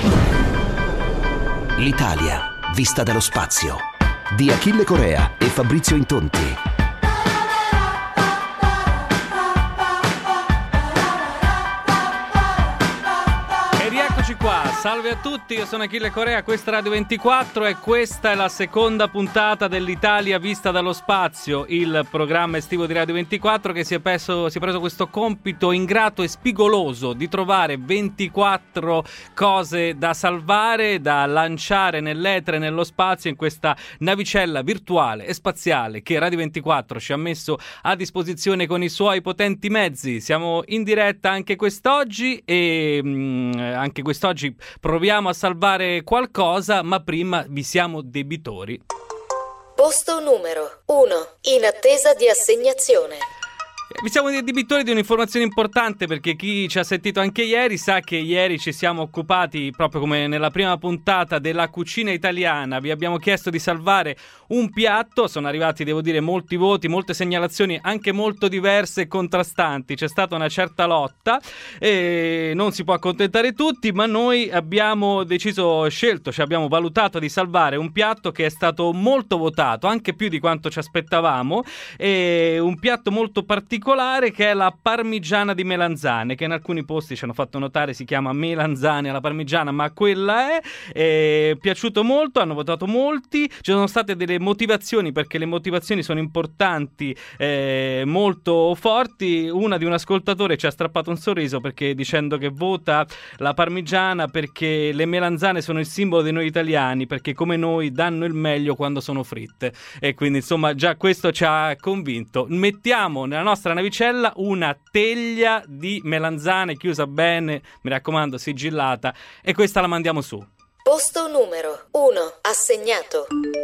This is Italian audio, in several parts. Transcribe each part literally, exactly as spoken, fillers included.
L'Italia vista dallo spazio di Achille Corea e Fabrizio Intonti. Qua, salve a tutti, io sono Achille Corea, questa è Radio ventiquattro e questa è la seconda puntata dell'Italia vista dallo spazio, il programma estivo di Radio ventiquattro che si è preso, si è preso questo compito ingrato e spigoloso di trovare ventiquattro cose da salvare, da lanciare nell'etere, nello spazio, in questa navicella virtuale e spaziale che Radio ventiquattro ci ha messo a disposizione con i suoi potenti mezzi. Siamo in diretta anche quest'oggi e mh, anche quest'oggi Oggi proviamo a salvare qualcosa, ma prima vi siamo debitori. Posto numero uno, in attesa di assegnazione. Vi siamo debitori di un'informazione importante, perché chi ci ha sentito anche ieri sa che ieri ci siamo occupati, proprio come nella prima puntata, della cucina italiana. Vi abbiamo chiesto di salvare un piatto, sono arrivati, devo dire, molti voti, molte segnalazioni anche molto diverse e contrastanti. C'è stata una certa lotta e non si può accontentare tutti, ma noi abbiamo deciso, scelto, ci abbiamo valutato di salvare un piatto che è stato molto votato, anche più di quanto ci aspettavamo, e un piatto molto particolare che è la parmigiana di melanzane, che in alcuni posti ci hanno fatto notare si chiama melanzane alla parmigiana, ma quella è, è piaciuto molto, hanno votato molti, ci sono state delle motivazioni, perché le motivazioni sono importanti, eh, molto forti. Una di un ascoltatore ci ha strappato un sorriso perché dicendo che vota la parmigiana perché le melanzane sono il simbolo di noi italiani, perché come noi danno il meglio quando sono fritte, e quindi insomma già questo ci ha convinto. Mettiamo nella nostra navicella una teglia di melanzane chiusa bene, mi raccomando sigillata, e questa la mandiamo su. Posto numero uno assegnato.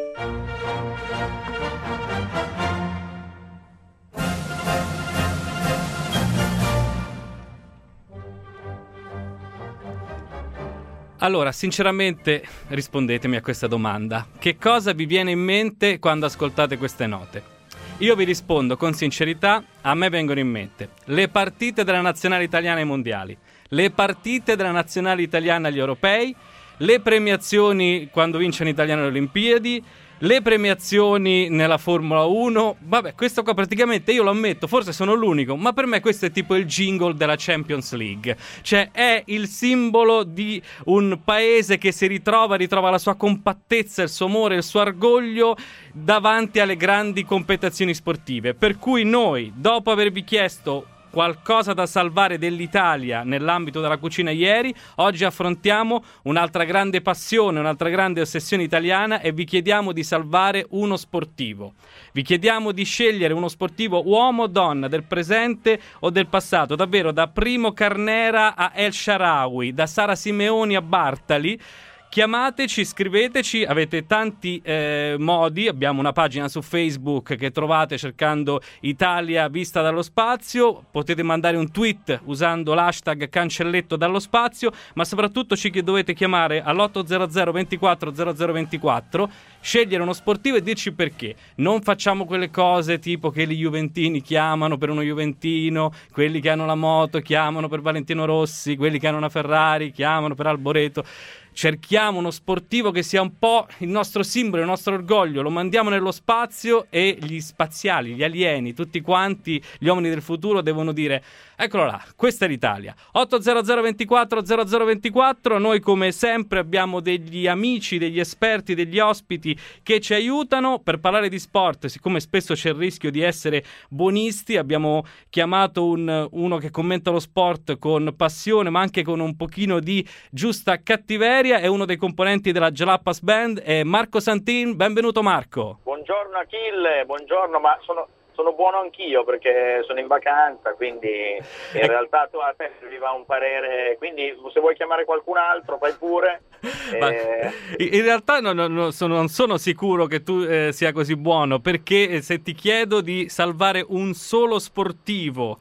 Allora, sinceramente, rispondetemi a questa domanda. Che cosa vi viene in mente quando ascoltate queste note? Io vi rispondo con sincerità, a me vengono in mente le partite della nazionale italiana ai mondiali, le partite della nazionale italiana agli europei, le premiazioni quando vince l'Italia alle Olimpiadi, le premiazioni nella Formula uno. Vabbè, questo qua praticamente, io lo ammetto, forse sono l'unico, ma per me questo è tipo il jingle della Champions League. Cioè è il simbolo di un paese che si ritrova, ritrova la sua compattezza, il suo amore, il suo orgoglio davanti alle grandi competizioni sportive. Per cui noi, dopo avervi chiesto qualcosa da salvare dell'Italia nell'ambito della cucina ieri, oggi affrontiamo un'altra grande passione, un'altra grande ossessione italiana, e vi chiediamo di salvare uno sportivo. Vi chiediamo di scegliere uno sportivo, uomo o donna, del presente o del passato, davvero da Primo Carnera a El Shaarawy, da Sara Simeoni a Bartali. Chiamateci, scriveteci, avete tanti eh, modi, abbiamo una pagina su Facebook che trovate cercando Italia vista dallo spazio, potete mandare un tweet usando l'hashtag cancelletto dallo spazio, ma soprattutto ci dovete chiamare all'otto zero zero ventiquattro zero zero ventiquattro, scegliere uno sportivo e dirci perché. Non facciamo quelle cose tipo che gli juventini chiamano per uno juventino, quelli che hanno la moto chiamano per Valentino Rossi, quelli che hanno una Ferrari chiamano per Alboreto. Cerchiamo uno sportivo che sia un po' il nostro simbolo, il nostro orgoglio, lo mandiamo nello spazio e gli spaziali, gli alieni, tutti quanti, gli uomini del futuro devono dire: eccolo là, questa è l'Italia. otto zero zero ventiquattro zero zero ventiquattro, noi come sempre abbiamo degli amici, degli esperti, degli ospiti che ci aiutano per parlare di sport. Siccome spesso c'è il rischio di essere buonisti, abbiamo chiamato un, uno che commenta lo sport con passione ma anche con un pochino di giusta cattiveria. È uno dei componenti della Jalapas Band, è Marco Santin. Benvenuto Marco. Buongiorno Achille, buongiorno, ma sono, sono buono anch'io perché sono in vacanza, quindi in realtà tu a te mi va un parere, quindi se vuoi chiamare qualcun altro fai pure. Ma eh... in realtà no, no, no, sono, non sono sicuro che tu eh, sia così buono, perché se ti chiedo di salvare un solo sportivo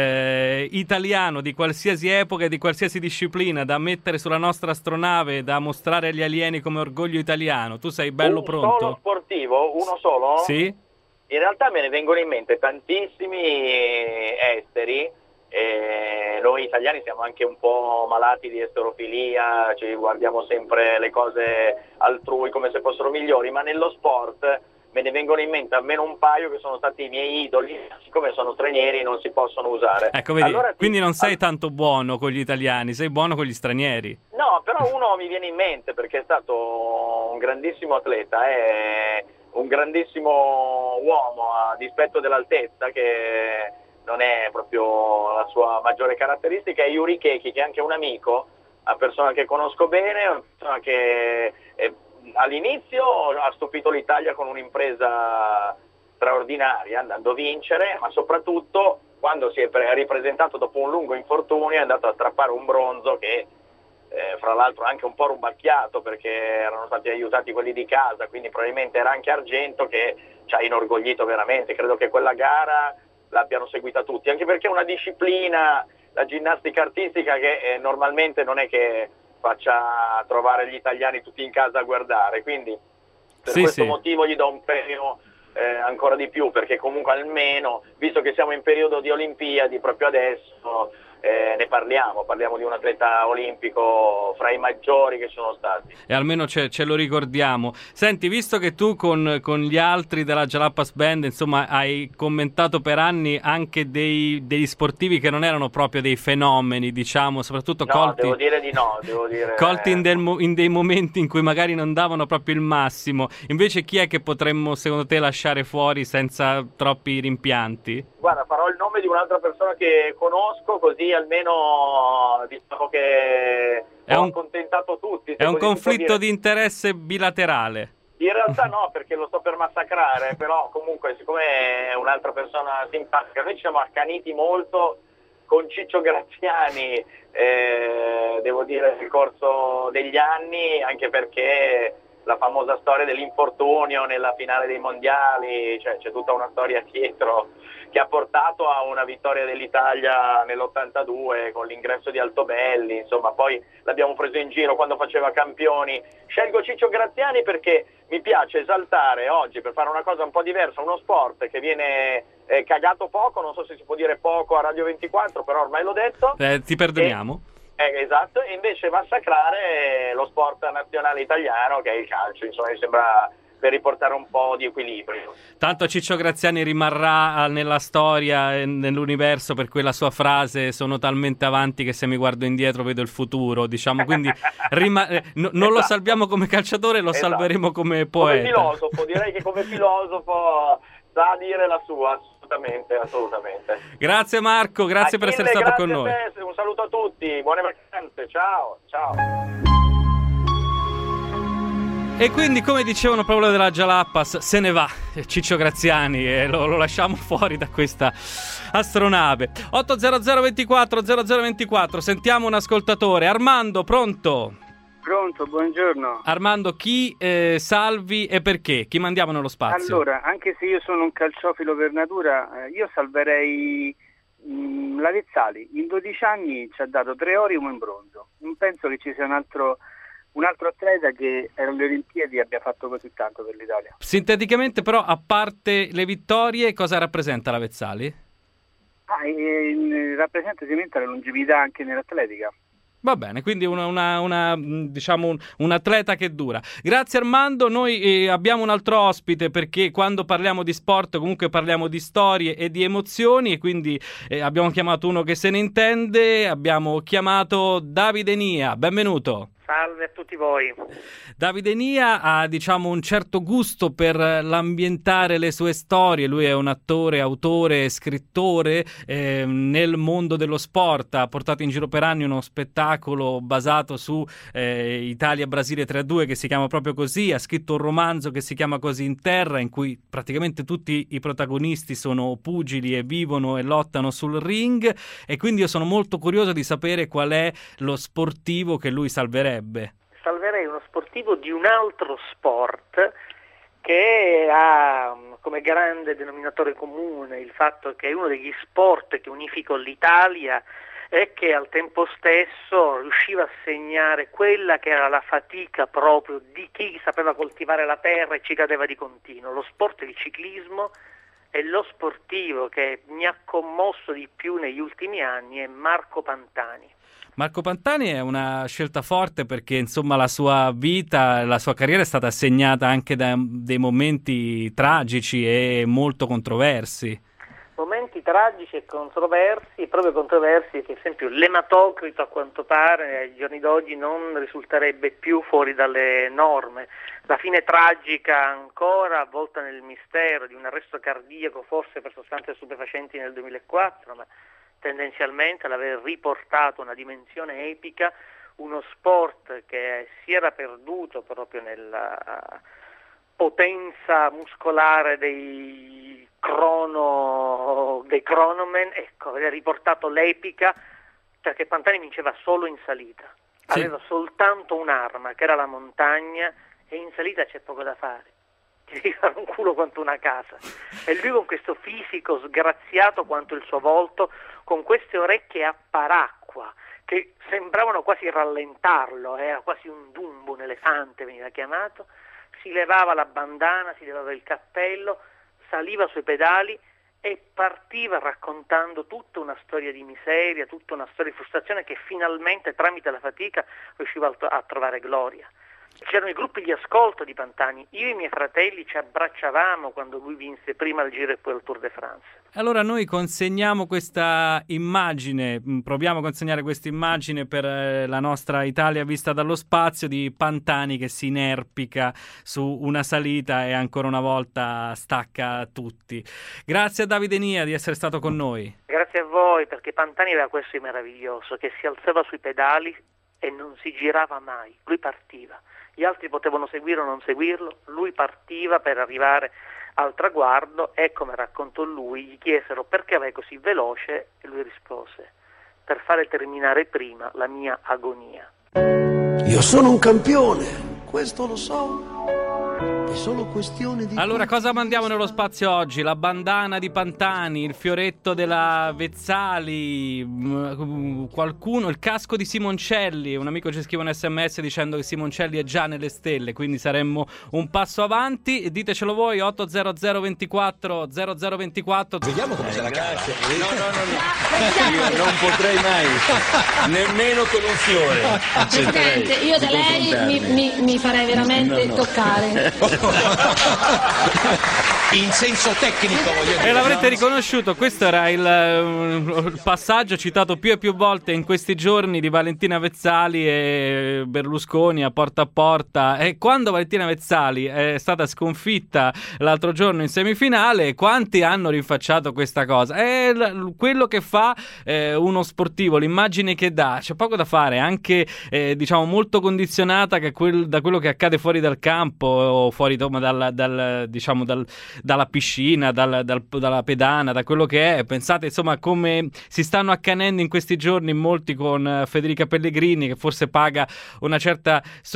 eh, italiano di qualsiasi epoca e di qualsiasi disciplina da mettere sulla nostra astronave, da mostrare agli alieni come orgoglio italiano, tu sei bello un pronto? Un solo sportivo? Uno solo? Sì. In realtà me ne vengono in mente tantissimi esteri E noi italiani siamo anche un po' malati di esterofilia, ci guardiamo sempre le cose altrui come se fossero migliori, ma nello sport me ne vengono in mente almeno un paio che sono stati i miei idoli, siccome sono stranieri non si possono usare. Ecco, vedi, allora, quindi non sei all... tanto buono con gli italiani, sei buono con gli stranieri. No, però uno mi viene in mente perché è stato un grandissimo atleta, è un grandissimo uomo a dispetto dell'altezza, che non è proprio la sua maggiore caratteristica, è Yuri Keki, che è anche un amico, una persona che conosco bene, una persona che è, all'inizio ha stupito l'Italia con un'impresa straordinaria, andando a vincere, ma soprattutto quando si è ripresentato dopo un lungo infortunio è andato a strappare un bronzo che eh, fra l'altro anche un po' rubacchiato, perché erano stati aiutati quelli di casa, quindi probabilmente era anche argento, che ci ha inorgoglito veramente. Credo che quella gara l'abbiano seguita tutti, anche perché è una disciplina, la ginnastica artistica, che eh, normalmente non è che faccia trovare gli italiani tutti in casa a guardare, quindi per sì, questo sì. motivo gli do un premio eh, ancora di più, perché comunque almeno, visto che siamo in periodo di Olimpiadi proprio adesso, eh, ne parliamo, parliamo di un atleta olimpico fra i maggiori che sono stati. E almeno ce, ce lo ricordiamo. Senti, visto che tu con, con gli altri della Jalapas Band, insomma, hai commentato per anni anche dei, degli sportivi che non erano proprio dei fenomeni, diciamo, soprattutto no, colti, devo dire di no, devo dire... colti in, del, in dei momenti in cui magari non davano proprio il massimo. Invece chi è che potremmo, secondo te, lasciare fuori senza troppi rimpianti? Guarda, farò il nome di un'altra persona che conosco, così almeno diciamo che è ho un, accontentato tutti. È un conflitto di interesse bilaterale. In realtà no, perché lo sto per massacrare, però comunque siccome è un'altra persona simpatica, noi ci siamo accaniti molto con Ciccio Graziani, eh, devo dire, nel corso degli anni, anche perché la famosa storia dell'infortunio nella finale dei mondiali, cioè c'è tutta una storia dietro che ha portato a una vittoria dell'Italia nell'ottantadue con l'ingresso di Altobelli, insomma poi l'abbiamo preso in giro quando faceva campioni. Scelgo Ciccio Graziani perché mi piace esaltare oggi, per fare una cosa un po' diversa, uno sport che viene eh, cagato poco, non so se si può dire poco a Radio ventiquattro, però ormai l'ho detto. Eh, ti perdoniamo. E, eh, esatto, e invece massacrare lo sport nazionale italiano che è il calcio, insomma mi sembra, per riportare un po' di equilibrio. Tanto Ciccio Graziani rimarrà nella storia e nell'universo per quella sua frase: sono talmente avanti che se mi guardo indietro vedo il futuro, diciamo, quindi rima- eh, no, non esatto. Lo salviamo come calciatore, lo esatto. Salveremo come poeta. Come filosofo, direi che come filosofo sa dire la sua, assolutamente, assolutamente. Grazie Marco, grazie Achille, per essere stato con noi. Te, un saluto a tutti, buone vacanze, ciao, ciao. E quindi, come dicevano proprio della Jalapas, se ne va Ciccio Graziani e lo, lo lasciamo fuori da questa astronave. otto zero zero ventiquattro zero zero ventiquattro, sentiamo un ascoltatore. Armando, pronto? Pronto, buongiorno. Armando, chi eh, salvi e perché? Chi mandiamo nello spazio? Allora, anche se io sono un calciofilo per natura, eh, io salverei mh, Lavezzali. In dodici anni ci ha dato tre ori e uno in bronzo. Non penso che ci sia un altro... un altro atleta che alle Olimpiadi abbia fatto così tanto per l'Italia. Sinteticamente però, a parte le vittorie, cosa rappresenta Lavezzali? Ah, e, e, rappresenta sicuramente la longevità anche nell'atletica. Va bene, quindi una, una, una diciamo un, un atleta che dura. Grazie Armando, noi eh, abbiamo un altro ospite, perché quando parliamo di sport comunque parliamo di storie e di emozioni, e quindi eh, abbiamo chiamato uno che se ne intende, abbiamo chiamato Davide Nia, benvenuto. Salve a tutti voi. Davide Nia ha, diciamo, un certo gusto per l'ambientare le sue storie. Lui è un attore, autore, scrittore eh, nel mondo dello sport. Ha portato in giro per anni uno spettacolo basato su eh, Italia-Brasile tre a due che si chiama proprio così. Ha scritto un romanzo che si chiama Così in terra, in cui praticamente tutti i protagonisti sono pugili e vivono e lottano sul ring, e quindi io sono molto curioso di sapere qual è lo sportivo che lui salverebbe. Salverei uno sportivo di un altro sport che ha come grande denominatore comune il fatto che è uno degli sport che unificò l'Italia e che al tempo stesso riusciva a segnare quella che era la fatica proprio di chi sapeva coltivare la terra e ci cadeva di continuo. Lo sport del ciclismo e lo sportivo che mi ha commosso di più negli ultimi anni è Marco Pantani. Marco Pantani è una scelta forte perché insomma la sua vita, la sua carriera è stata segnata anche da dei momenti tragici e molto controversi. Momenti tragici e controversi, proprio controversi, che per esempio l'ematocrito a quanto pare ai giorni d'oggi non risulterebbe più fuori dalle norme. La fine tragica ancora avvolta nel mistero di un arresto cardiaco forse per sostanze stupefacenti nel duemilaquattro, ma tendenzialmente l'aver riportato una dimensione epica, uno sport che si era perduto proprio nella potenza muscolare dei crono dei cronomen, ecco, aveva riportato l'epica, perché Pantani vinceva solo in salita, sì. Aveva soltanto un'arma che era la montagna, e in salita c'è poco da fare, ti devi fare un culo quanto una casa, e lui con questo fisico sgraziato quanto il suo volto, con queste orecchie a paracqua che sembravano quasi rallentarlo, era quasi un Dumbo, un elefante veniva chiamato, si levava la bandana, si levava il cappello, saliva sui pedali e partiva raccontando tutta una storia di miseria, tutta una storia di frustrazione, che finalmente tramite la fatica riusciva a trovare gloria. C'erano i gruppi di ascolto di Pantani, io e i miei fratelli ci abbracciavamo quando lui vinse prima il Giro e poi il Tour de France. Allora noi consegniamo questa immagine, proviamo a consegnare questa immagine per la nostra Italia vista dallo spazio, di Pantani che si inerpica su una salita e ancora una volta stacca tutti. Grazie a Davide Nia di essere stato con noi. Grazie a voi, perché Pantani aveva questo di meraviglioso, che si alzava sui pedali e non si girava mai, lui partiva. Gli altri potevano seguire o non seguirlo, lui partiva per arrivare al traguardo, e come raccontò lui, gli chiesero perché vai così veloce e lui rispose: per fare terminare prima la mia agonia. Io sono un campione, questo lo so. È solo questione di... Allora, cosa mandiamo nello spazio oggi? La bandana di Pantani, il fioretto della Vezzali, qualcuno, il casco di Simoncelli. Un amico ci scrive un sms dicendo che Simoncelli è già nelle stelle, quindi saremmo un passo avanti. Ditecelo voi, otto zero zero ventiquattro zero zero ventiquattro. Vediamo come eh, se la cava. No, no, no, no. Io non potrei mai, nemmeno con un fiore. Presidente, io da lei mi, mi, mi farei veramente no, no. toccare. In senso tecnico, voglio dire. E l'avrete riconosciuto, questo era il, il passaggio citato più e più volte in questi giorni di Valentina Vezzali e Berlusconi a Porta a Porta. E quando Valentina Vezzali è stata sconfitta l'altro giorno in semifinale, quanti hanno rinfacciato questa cosa? È quello che fa eh, uno sportivo, l'immagine che dà, c'è poco da fare, anche eh, diciamo molto condizionata che quel, da quello che accade fuori dal campo o fuori dal, dal, diciamo dal dalla piscina, dal, dal, dalla pedana, da quello che è. Pensate insomma come si stanno accanendo in questi giorni molti con Federica Pellegrini, che forse paga una certa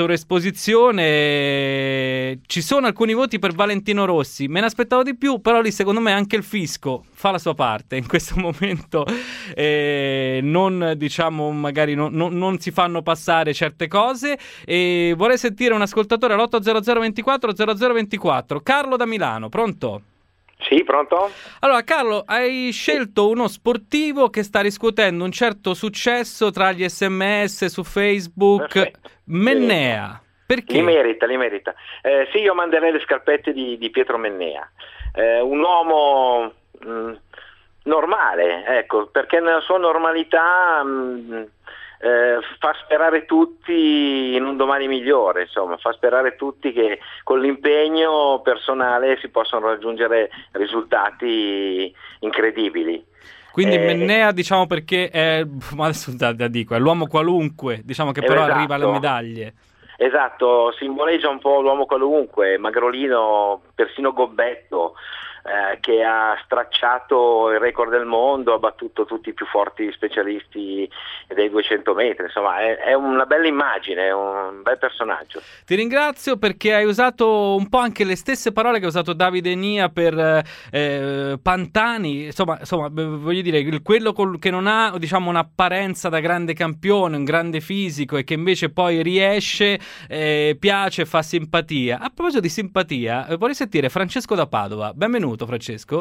sovraesposizione. Ci sono alcuni voti per Valentino Rossi, me ne aspettavo di più, però lì secondo me anche il fisco fa la sua parte in questo momento, eh, non diciamo magari non, non, non si fanno passare certe cose. E vorrei sentire un ascoltatore all'otto zero zero ventiquattro zero zero ventiquattro. Carlo da Milano, pronto? Sì, pronto? Allora Carlo, hai scelto uno sportivo che sta riscuotendo un certo successo tra gli sms su Facebook. Perfetto. Mennea, perché? Li merita, li merita. Eh, sì, io manderei le scarpette di, di Pietro Mennea, eh, un uomo mh, normale, ecco, perché nella sua normalità mh, Eh, fa sperare tutti in un domani migliore, insomma, fa sperare tutti che con l'impegno personale si possano raggiungere risultati incredibili. Quindi eh, Mennea, diciamo, perché è, adesso da, da dico, è l'uomo qualunque, diciamo, che però esatto. arriva alle medaglie. Esatto, simboleggia un po' l'uomo qualunque, magrolino, persino gobbetto, eh, che ha stracciato il record del mondo, ha battuto tutti i più forti specialisti dei duecento metri, insomma è, è una bella immagine, è un bel personaggio. Ti ringrazio perché hai usato un po' anche le stesse parole che ha usato Davide Nia per eh, Pantani, insomma, insomma voglio dire, quello col, che non ha diciamo un'apparenza da grande campione, un grande fisico e che invece poi riesce, eh, piace, fa simpatia. A proposito di simpatia, vorrei sentire Francesco da Padova. Benvenuto Francesco.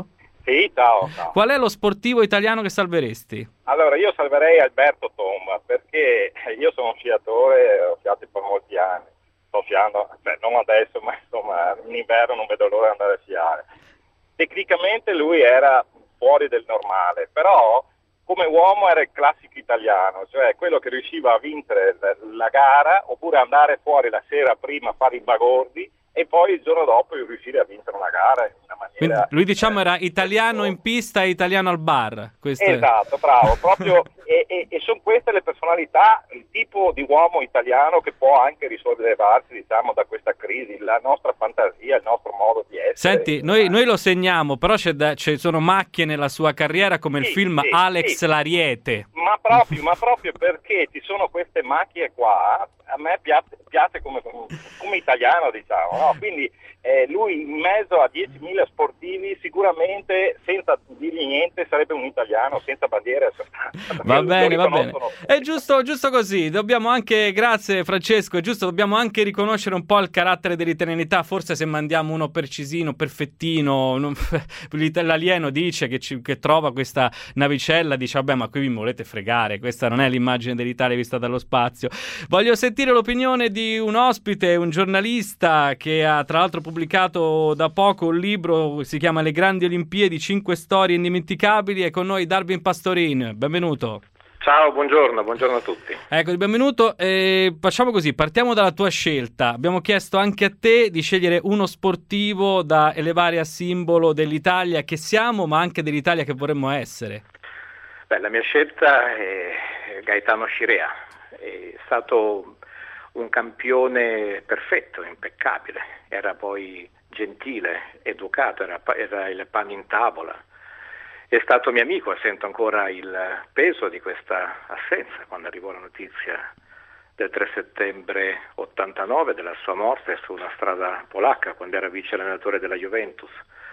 Sì, ciao, ciao. Qual è lo sportivo italiano che salveresti? Allora, io salverei Alberto Tomba, perché io sono un sciatore, ho sciato per molti anni, sto sciando, cioè non adesso, ma insomma in inverno non vedo l'ora di andare a sciare. Tecnicamente lui era fuori del normale, però come uomo era il classico italiano, cioè quello che riusciva a vincere la gara oppure andare fuori la sera prima a fare i bagordi e poi il giorno dopo riuscire a vincere una gara in una maniera... Quindi lui diciamo era italiano in pista e italiano al bar. Questo esatto, è... bravo, proprio, e, e, e sono queste le personalità, il tipo di uomo italiano che può anche risollevarsi, diciamo, da questa crisi, la nostra fantasia, il nostro modo di essere. Senti, noi, noi lo segniamo, però c'è da, ci sono macchie nella sua carriera come sì, il film sì, Alex sì. l'Ariete. Ma proprio, ma proprio perché ci sono queste macchie qua, a me piace, piace come, come italiano, diciamo, no? Quindi eh, lui in mezzo a diecimila sportivi sicuramente senza dirgli niente sarebbe un italiano senza bandiera. Va bene, va bene. È giusto, giusto così. Dobbiamo anche, grazie Francesco, è giusto, dobbiamo anche riconoscere un po' il carattere dell'italianità. Forse se mandiamo uno precisino, perfettino, non... l'alieno dice che, ci, che trova questa navicella, dice vabbè ma qui vi volete fregare, questa non è l'immagine dell'Italia vista dallo spazio. Voglio sentire l'opinione di un ospite, un giornalista che ha tra l'altro pubblicato da poco un libro, si chiama Le grandi Olimpiadi, cinque storie indimenticabili. È con noi Darwin Pastorin, benvenuto. Ciao, buongiorno, buongiorno a tutti. Ecco, benvenuto. Eh, facciamo così, partiamo dalla tua scelta. Abbiamo chiesto anche a te di scegliere uno sportivo da elevare a simbolo dell'Italia che siamo, ma anche dell'Italia che vorremmo essere. Beh, la mia scelta è Gaetano Scirea, è stato un campione perfetto, impeccabile, era poi gentile, educato, era, era il pane in tavola, è stato mio amico e sento ancora il peso di questa assenza quando arrivò la notizia del tre settembre ottantanove della sua morte su una strada polacca quando era vice allenatore della Juventus.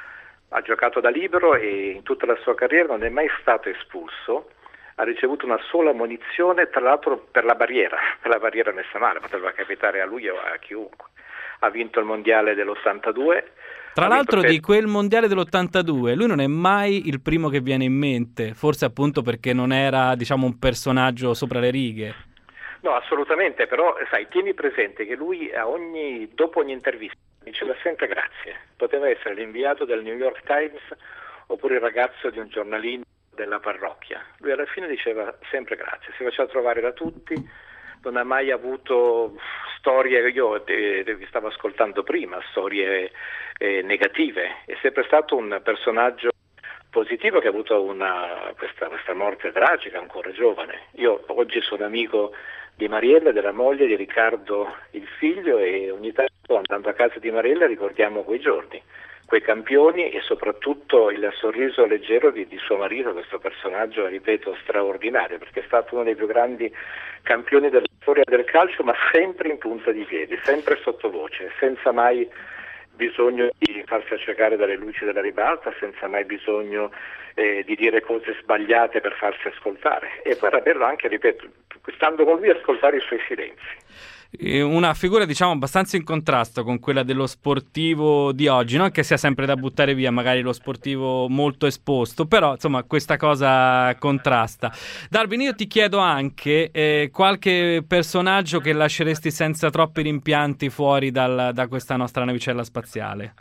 Ha giocato da libero e in tutta la sua carriera non è mai stato espulso, ha ricevuto una sola munizione, tra l'altro per la barriera, per la barriera messa male, poteva capitare a lui o a chiunque. Ha vinto il mondiale dell'ottantadue. Tra l'altro per... di quel mondiale dell'ottantadue lui non è mai il primo che viene in mente, forse appunto perché non era, diciamo, un personaggio sopra le righe. No, assolutamente, però sai, tieni presente che lui a ogni, dopo ogni intervista diceva sempre grazie. Poteva essere l'inviato del New York Times oppure il ragazzo di un giornalino della parrocchia. Lui alla fine diceva sempre grazie, si faceva trovare da tutti, non ha mai avuto storie, io eh, vi stavo ascoltando prima, storie eh, negative, è sempre stato un personaggio positivo che ha avuto una, questa, questa morte tragica ancora giovane. Io oggi sono amico di Mariella, della moglie di Riccardo il figlio, e ogni tanto andando a casa di Mariella ricordiamo quei giorni, quei campioni e soprattutto il sorriso leggero di, di suo marito, questo personaggio, ripeto, straordinario, perché è stato uno dei più grandi campioni della storia del calcio, ma sempre in punta di piedi, sempre sottovoce, senza mai bisogno di farsi accecare dalle luci della ribalta, senza mai bisogno eh, di dire cose sbagliate per farsi ascoltare. E poi era bello anche, ripeto, stando con lui, ascoltare i suoi silenzi. Una figura, diciamo, abbastanza in contrasto con quella dello sportivo di oggi, non che sia sempre da buttare via magari lo sportivo molto esposto, però insomma questa cosa contrasta. Darwin, io ti chiedo anche eh, qualche personaggio che lasceresti senza troppi rimpianti fuori dal, da questa nostra navicella spaziale.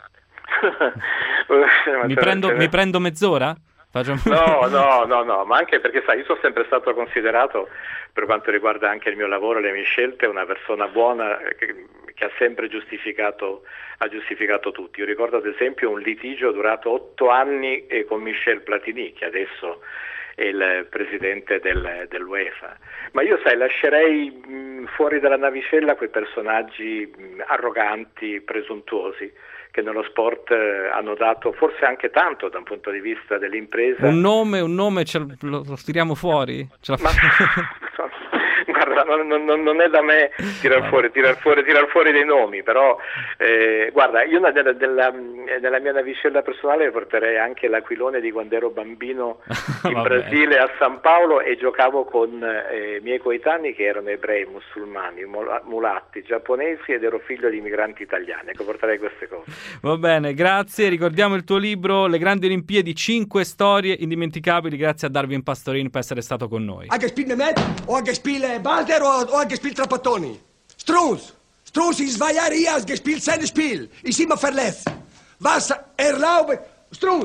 mi, prendo, mi prendo mezz'ora? Faccio... No, no, no, no, ma anche perché sai, io sono sempre stato considerato, per quanto riguarda anche il mio lavoro e le mie scelte, una persona buona che, che ha sempre giustificato, ha giustificato tutti. Io ricordo ad esempio un litigio durato otto anni eh, con Michel Platini, che adesso è il presidente del, dell'UEFA. Ma io sai, lascerei mh, fuori dalla navicella quei personaggi mh, arroganti, presuntuosi, che nello sport eh, hanno dato forse anche tanto da un punto di vista dell'impresa. Un nome, un nome ce lo, lo tiriamo fuori? Ce la... Ma, Guarda, non, non, non è da me tirar fuori, tirar fuori, tirar fuori dei nomi, però eh, guarda, io nella, nella, nella mia navicella personale porterei anche l'aquilone di quando ero bambino in Brasile, a San Paolo, e giocavo con eh, miei coetanei che erano ebrei, musulmani, mulatti, giapponesi, ed ero figlio di migranti italiani. Ecco, porterei queste cose. Va bene, grazie. Ricordiamo il tuo libro Le grandi Olimpiadi, cinque storie indimenticabili. Grazie a Darwin Pastorin per essere stato con noi. Anche Spiel Mehmet, o anche Spiel Balder, o, o anche Spiel Trapattoni. Strunz, Strunz in zwei Jahre hier has gespielt sein Spiel. Ist immer verletzt. Was erlaube, Strunz.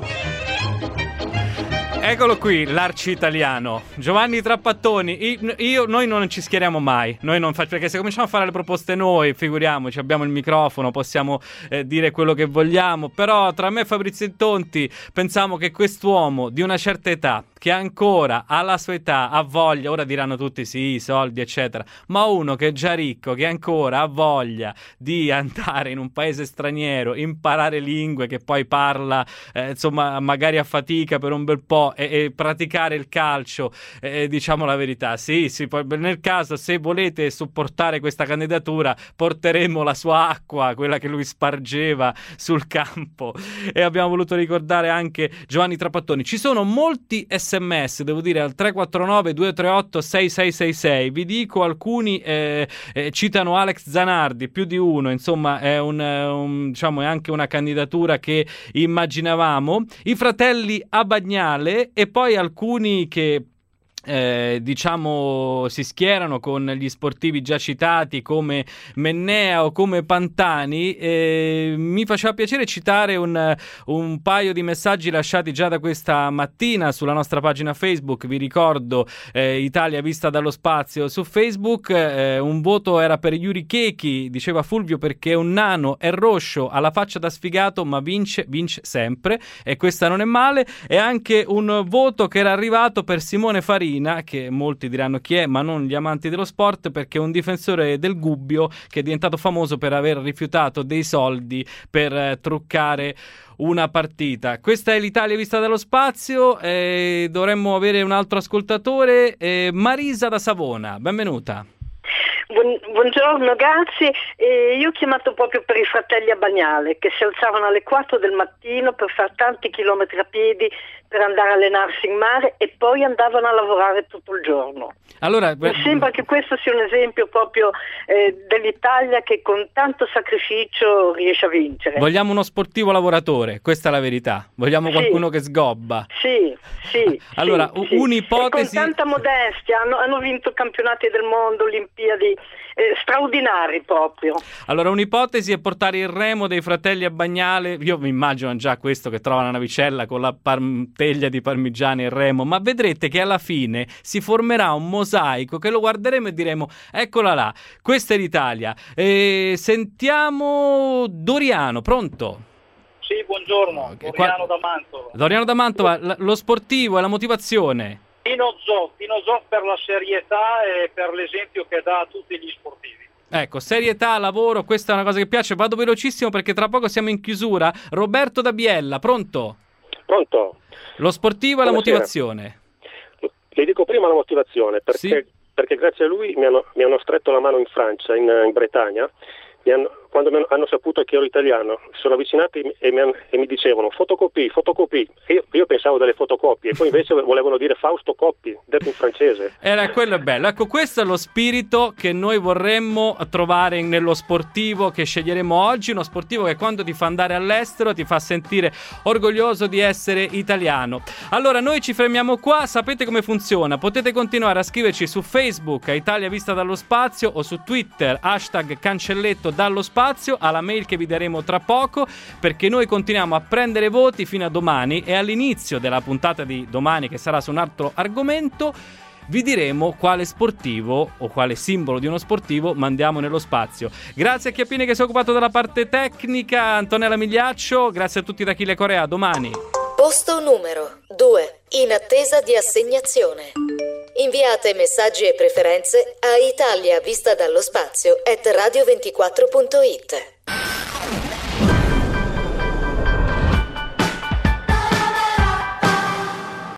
Eccolo qui, l'arci italiano Giovanni Trapattoni. Io, noi non ci schieriamo mai, noi non facciamo, perché se cominciamo a fare le proposte noi, figuriamoci, abbiamo il microfono, possiamo eh, dire quello che vogliamo, però tra me e Fabrizio Intonti pensiamo che quest'uomo di una certa età, che ancora alla sua età ha voglia, ora diranno tutti sì, soldi eccetera, ma uno che è già ricco, che ancora ha voglia di andare in un paese straniero, imparare lingue che poi parla eh, insomma magari a fatica per un bel po', e, e praticare il calcio, eh, diciamo la verità, sì, sì, poi nel caso se volete supportare questa candidatura porteremo la sua acqua, quella che lui spargeva sul campo. E abbiamo voluto ricordare anche Giovanni Trapattoni. Ci sono molti sms, devo dire, al tre quattro nove due tre otto sei sei sei sei. Vi dico alcuni eh, eh, citano Alex Zanardi, più di uno, insomma è un, un diciamo è anche una candidatura che immaginavamo, i fratelli Abagnale, e poi alcuni che Eh, diciamo si schierano con gli sportivi già citati come Mennea o come Pantani. Eh, mi faceva piacere citare un, un paio di messaggi lasciati già da questa mattina sulla nostra pagina Facebook. Vi ricordo eh, Italia vista dallo spazio su Facebook. Eh, un voto era per Yuri Chechi, diceva Fulvio, perché è un nano, è roscio, ha la faccia da sfigato, ma vince, vince sempre, e questa non è male. E anche un voto che era arrivato per Simone Farini, che molti diranno chi è, ma non gli amanti dello sport, perché è un difensore del Gubbio che è diventato famoso per aver rifiutato dei soldi per eh, truccare una partita. Questa è l'Italia vista dallo spazio. Eh, dovremmo avere un altro ascoltatore, eh, Marisa da Savona, benvenuta. Buongiorno, grazie. Eh, io ho chiamato proprio per i fratelli Abagnale, che si alzavano alle quattro del mattino per fare tanti chilometri a piedi per andare a allenarsi in mare e poi andavano a lavorare tutto il giorno. Allora, mi sembra che questo sia un esempio proprio eh, dell'Italia che con tanto sacrificio riesce a vincere. Vogliamo uno sportivo lavoratore, questa è la verità. Vogliamo sì. qualcuno che sgobba. Sì, sì. Allora, sì, un'ipotesi. E con tanta modestia hanno, hanno vinto campionati del mondo, Olimpiadi eh, straordinari proprio. Allora, un'ipotesi è portare il remo dei fratelli Abagnale. Io mi immagino già questo che trova una navicella con la teglia di parmigiani e remo, ma vedrete che alla fine si formerà un mosaico che lo guarderemo e diremo eccola là, questa è l'Italia. E sentiamo Doriano, pronto? Sì, buongiorno, Doriano da Mantova. Doriano da Mantova, l- lo sportivo e la motivazione? Tino Zoff, Tino Zoff per la serietà e per l'esempio che dà a tutti gli sportivi. Ecco, serietà, lavoro, questa è una cosa che piace. Vado velocissimo perché tra poco siamo in chiusura. Roberto da Biella, pronto? Pronto. Lo sportivo e la motivazione. Le dico prima la motivazione, perché, sì. perché grazie a lui mi hanno, mi hanno stretto la mano in Francia, in, in Bretagna, mi hanno, quando mi hanno, hanno saputo che ero italiano, sono avvicinati e mi, hanno, e mi dicevano fotocopie, fotocopie. E io, io pensavo delle fotocopie, poi invece volevano dire Fausto Coppi, detto in francese. Era quello è bello. Ecco, questo è lo spirito che noi vorremmo trovare nello sportivo che sceglieremo oggi, uno sportivo che quando ti fa andare all'estero ti fa sentire orgoglioso di essere italiano. Allora, noi ci fermiamo qua, sapete come funziona, potete continuare a scriverci su Facebook a Italia vista dallo spazio o su Twitter hashtag cancelletto dallo spazio alla mail che vi daremo tra poco, perché noi continuiamo a prendere voti fino a domani e all'inizio della puntata di domani, che sarà su un altro argomento, vi diremo quale sportivo o quale simbolo di uno sportivo mandiamo nello spazio. Grazie a Chiappini che si è occupato della parte tecnica, Antonella Migliaccio, grazie a tutti da Achille Corea, a domani. Posto numero due, in attesa di assegnazione. Inviate messaggi e preferenze a Italia vista dallo spazio at radio ventiquattro punto it.